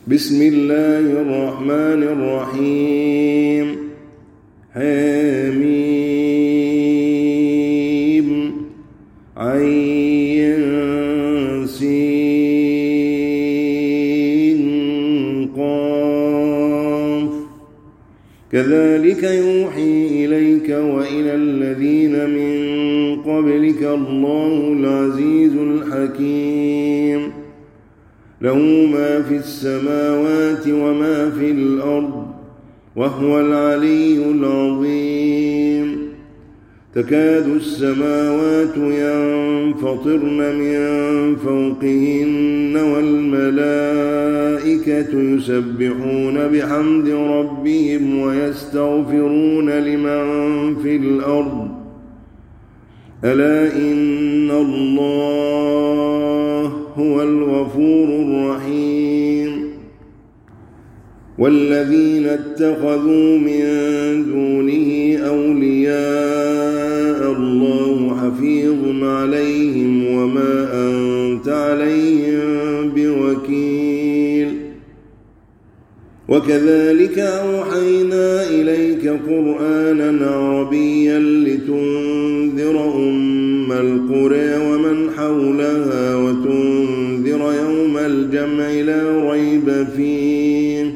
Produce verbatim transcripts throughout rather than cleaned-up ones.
بسم الله الرحمن الرحيم حميم عين سين قاف كذلك يوحي إليك وإلى الذين من قبلك الله العزيز الحكيم له ما في السماوات وما في الأرض وهو العلي العظيم تكاد السماوات ينفطرن من فوقهن والملائكة يسبحون بحمد ربهم ويستغفرون لمن في الأرض ألا إن الله هو الغفور الرحيم والذين اتخذوا من دونه أولياء الله حفيظ عليهم وما أنت عليهم بوكيل وكذلك أوحينا إليك قرآنا عربيا لتنذر أم القرى ومن حولها وتنذر يوم الجمع لا ريب فيه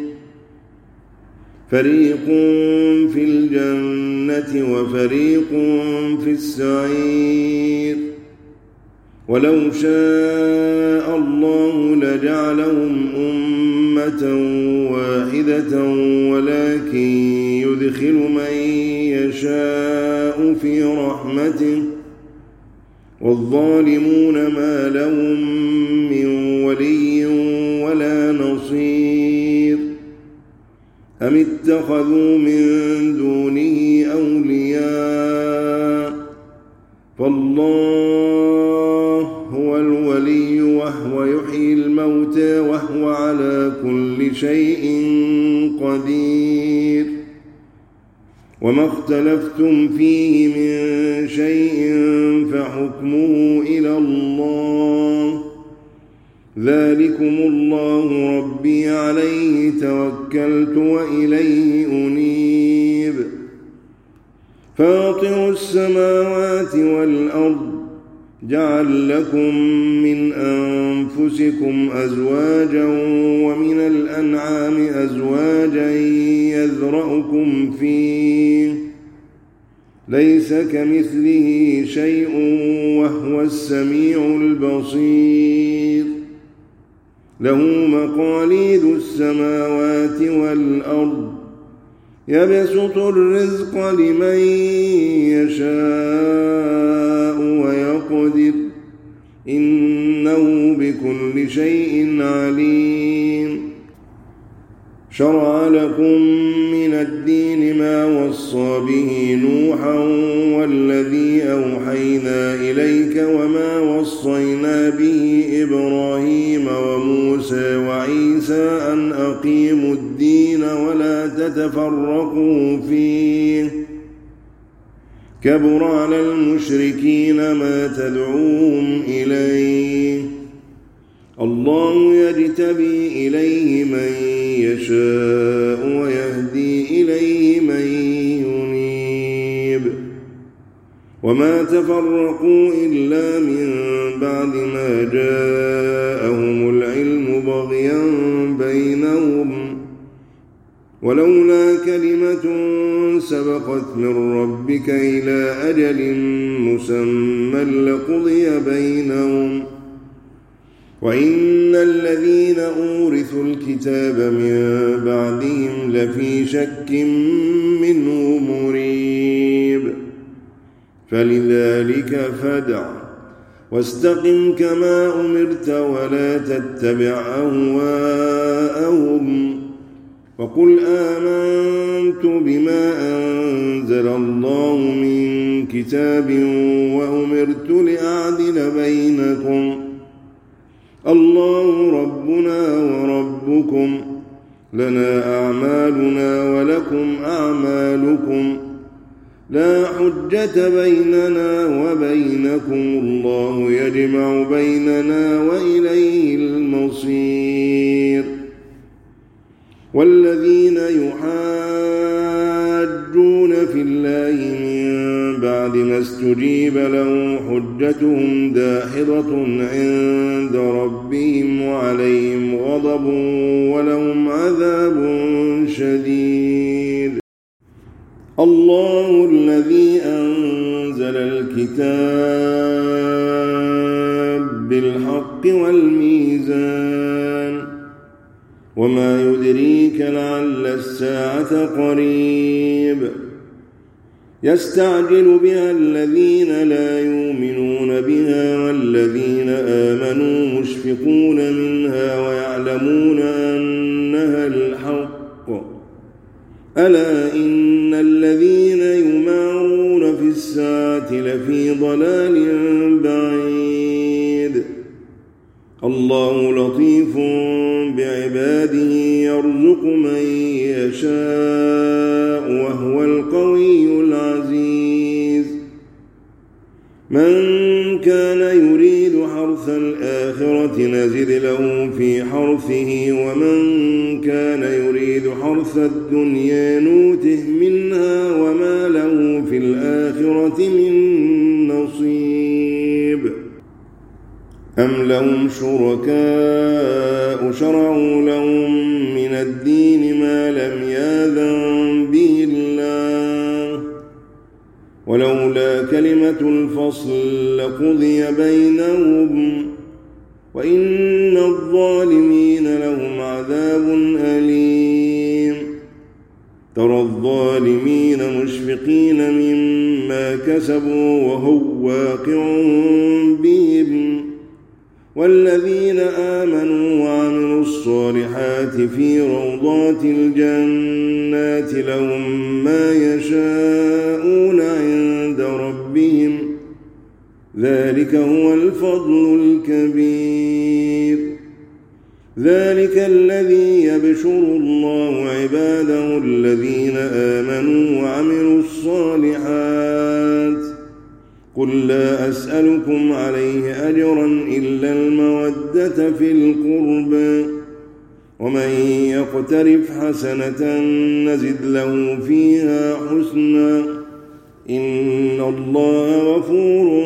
فريق في الجنة وفريق في السعير ولو شاء الله لجعلهم أمة واحدة ولكن يدخل من يشاء في رحمته والظالمون ما لهم من ولي ولا نصير أم اتخذوا من دونه أولياء فالله هو الولي وهو يحيي الموتى وهو على كل شيء قدير وما اختلفتم فيه من شيء فحكمه إلى الله ذلكم الله ربي عليه توكلت وإليه أنيب فاطر السماوات والأرض جعل لكم من أنفسكم أزواجا ومن الأنعام أزواجا يذرأكم فيه ليس كمثله شيء وهو السميع البصير له مقاليد السماوات والأرض يبسط الرزق لمن يشاء ويقدر إنه بكل شيء عليم شرع لكم من الدين ما وصى به نوحا والذي أوحينا إليك وما وصينا به إبراهيم وموسى وعيسى أن أقيموا الدين ولا تتفرقوا فيه كبر على المشركين ما تدعوهم إليه الله يجتبي إليه من يشاء ويهدي إليه من ينيب وما تفرقوا إلا من بعد ما جاءهم العلم بغيا بينهم ولولا كلمة سبقت من ربك إلى أجل مسمى لقضي بينهم وإن الذين أورثوا الكتاب من بعدهم لفي شك منه مريب فلذلك فادع واستقم كما أمرت ولا تتبع أهواءهم وقل آمنت بما أنزل الله من كتاب وأمرت لأعدل بينكم الله ربنا وربكم لنا أعمالنا ولكم أعمالكم لا حجة بيننا وبينكم الله يجمع بيننا وإليه المصير والذين يحاجون في الله من بعد ما استجيب له حجتهم داحضة عند ربهم وعليهم غضب ولهم عذاب شديد. الله الذي أنزل الكتاب بالحق والميزان وما يدريك لعل الساعة قريب يستعجل بها الذين لا يؤمنون بها والذين آمنوا مشفقون منها ويعلمون أنها الحق ألا إن الذين يمارون في الساعة لفي ضلال بعيد. الله لطيف بعباده يرزق من يشاء وهو القوي العزيز. من كان يريد حرث الآخرة نزد له في حرثه ومن كان يريد حرث الدنيا نوته منها وما له في الآخرة من نصيب. أم لهم شركاء شرعوا لهم من الدين ما لم يأذن به الله ولولا كلمة الفصل لقضي بينهم وإن الظالمين لهم عذاب أليم. ترى الظالمين مشفقين مما كسبوا وهو واقع بهم والذين آمنوا وعملوا الصالحات في روضات الجنات لهم ما يشاءون عند ربهم ذلك هو الفضل الكبير. ذلك الذي يبشر الله عباده الذين آمنوا وعملوا الصالحات قل لا أسألكم عليه أجرا إلا المودة في القربى ومن يقترف حسنة نزد له فيها حسنا إن الله غفور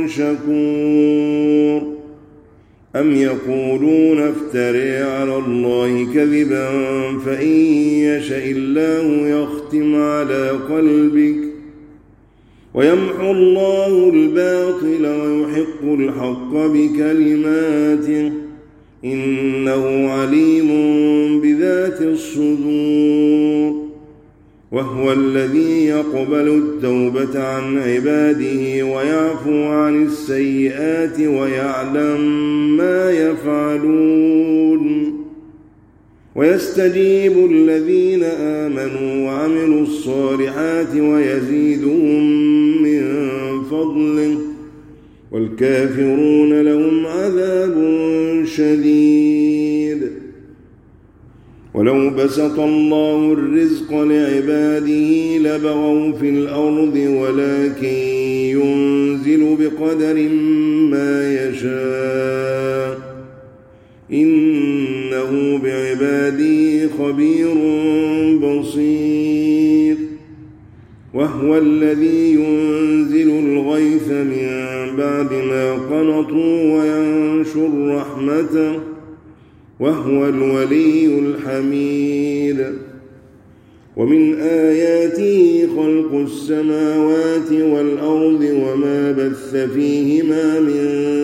شكور. أم يقولون افتري على الله كذبا فإن يشاء الله يختم على قلبك ويمحو الله الباطل ويحق الحق بكلماته إنه عليم بذات الصدور. وهو الذي يقبل التوبة عن عباده ويعفو عن السيئات ويعلم ما يفعلون ويستجيب الذين آمنوا وعملوا الصالحات ويزيدهم من فضله والكافرون لهم عذاب شديد. ولو بسط الله الرزق لعباده لبغوا في الأرض ولكن ينزل بقدر ما يشاء إنه بعباده خبير بصير. وهو الذي ينزل الغيث من بعد ما قنطوا وينشر رحمته وهو الولي الحميد. ومن آياته خلق السماوات والأرض وما بث فيهما من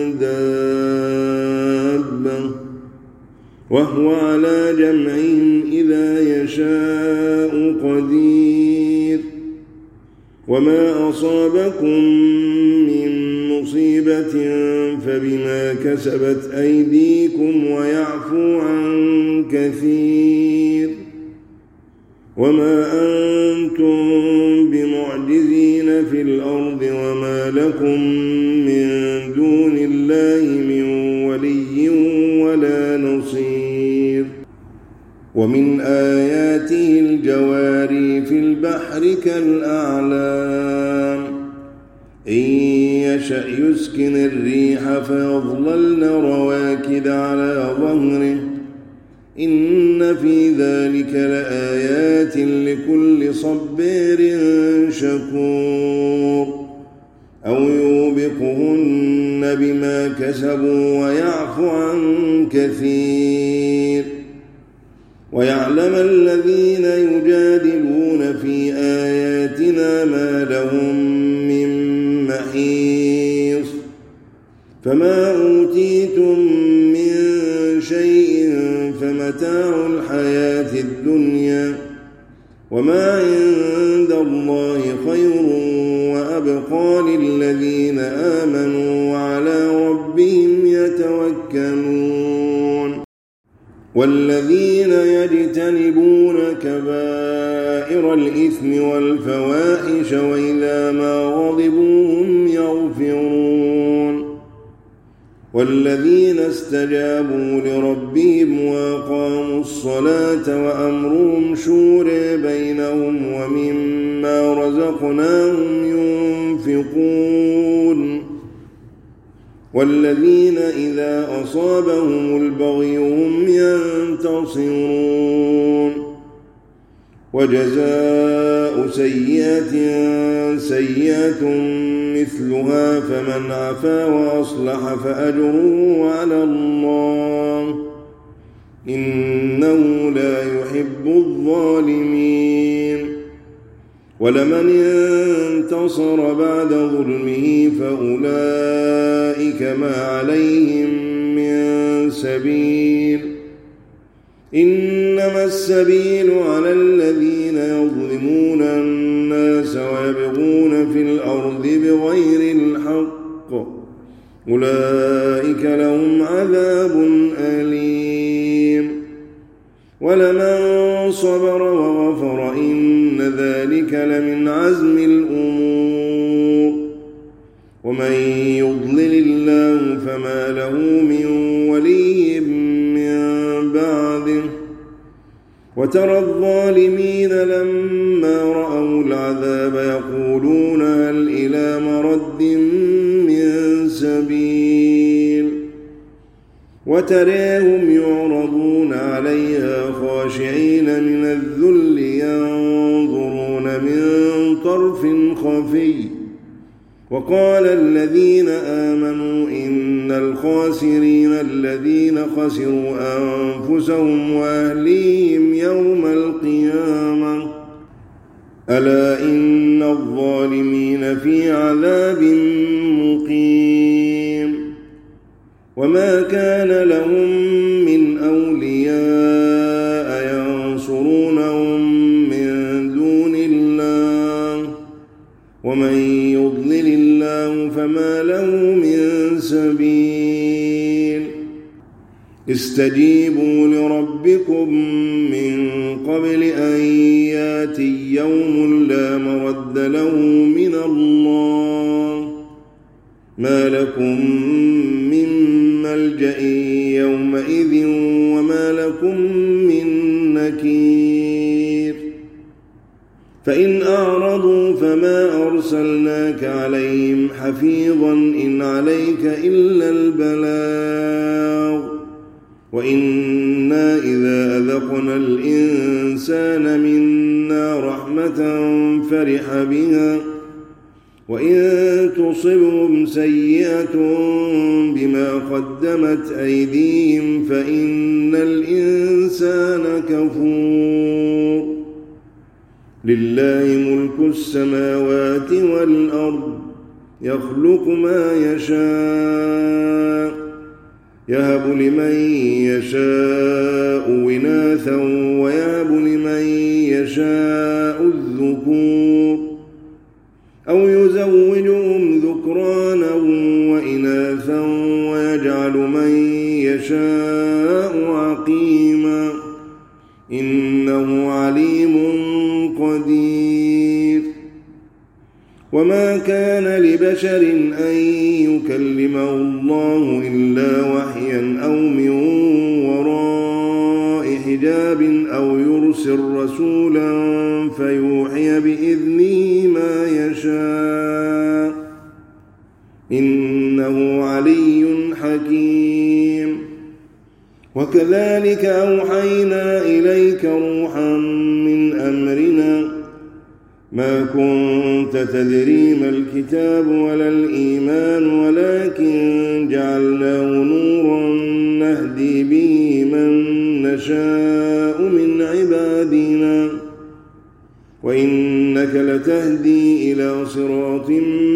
دابة وهو على جمعهم إذا يشاء قدير. وما أصابكم من مصيبة فبما كسبت أيديكم ويعفو عن كثير. وما أنتم بمعجزين في الأرض وما لكم من دون الله من ولي ولا نصير. ومن آياته الجواري في البحر كالأعلام إن يشأ يسكن الريح فيظللن رواكد على ظهره إن إن في ذلك لآيات لكل صبار شكور أو يوبقهن بما كسبوا ويعفو عن كثير ويعلم الذين يجادلون في آياتنا ما لهم من محيص فما أوتيتم من شيء فمتاع الحياة الدنيا وما عند الله خير وأبقى للذين آمنوا وعلى ربهم يتوكلون والذين يجتنبون كبائر الإثم والفواحش وإذا ما غضبوا هم يغفرون والذين استجابوا لربهم وأقاموا الصلاة وأمرهم شورى بينهم ومما رزقناهم ينفقون والذين إذا أصابهم البغي هم ينتصرون وجزاء سيئة سيئة مثلها فمن عفا وأصلح فأجره على الله إنه لا يحب الظالمين ولمن انتصر بعد ظلمه فأولئك ما عليهم من سبيل إنما السبيل على الذين يظلمون الناس ويبغون في الأرض بغير الحق أولئك لهم عذاب أليم ولمن صبر وغفر إن ذلك لمن عزم الأمور ومن يضلل الله فما له من ولي من بعده وترى الظالمين لما رأوا العذاب يقولون هل إلى مرد من سبيل وتراهم يعرضون عليها خاشعين من الذل ينظرون من طرف خفي وقال الذين آمنوا إن الخاسرين الذين خسروا أنفسهم وأهليهم يوم القيامة ألا إن الظالمين في عذاب مقيم وما كان لهم من أولياء ينصرونهم من دون الله ومن يضلل الله فما له من سبيل استجيبوا لربكم من قبل أن ياتي يوم لا مرد له من الله ما لكم من ملجأ يومئذ وما لكم من نكير فإن أعرضوا فما أرسلناك عليهم حفيظا إن عليك إلا البلاغ وإنا إذا أذقنا الإنسان منا رحمة فرح بها وإن تصبهم سيئة بما قدمت أيديهم فإن الإنسان كفور لله ملك السماوات والأرض يخلق ما يشاء يهب لمن يشاء إناثا ويهب لمن يشاء الذكور أو يزوجهم ذكرانا وإناثا ويجعل من يشاء عقيما إنه عليم قدير وما كان لبشر أن يكلمه الله إلا وحيا أو من وراء حجاب أو يرسل رسولا فيوحي بإذنه ما يشاء إنه علي حكيم وكذلك وكذلك أوحينا إليك روحا من أمرنا ما كنت تدري ما الكتاب ولا الإيمان ولكن جعلناه نورا نهدي به من نشاء من عبادنا وإنك لتهدي إلى صراط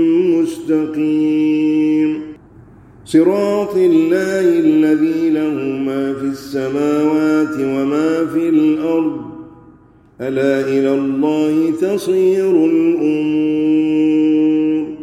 مستقيم صراط الله الذي له ما في السماوات وما في الأرض ألا إلى الله تصير الأمور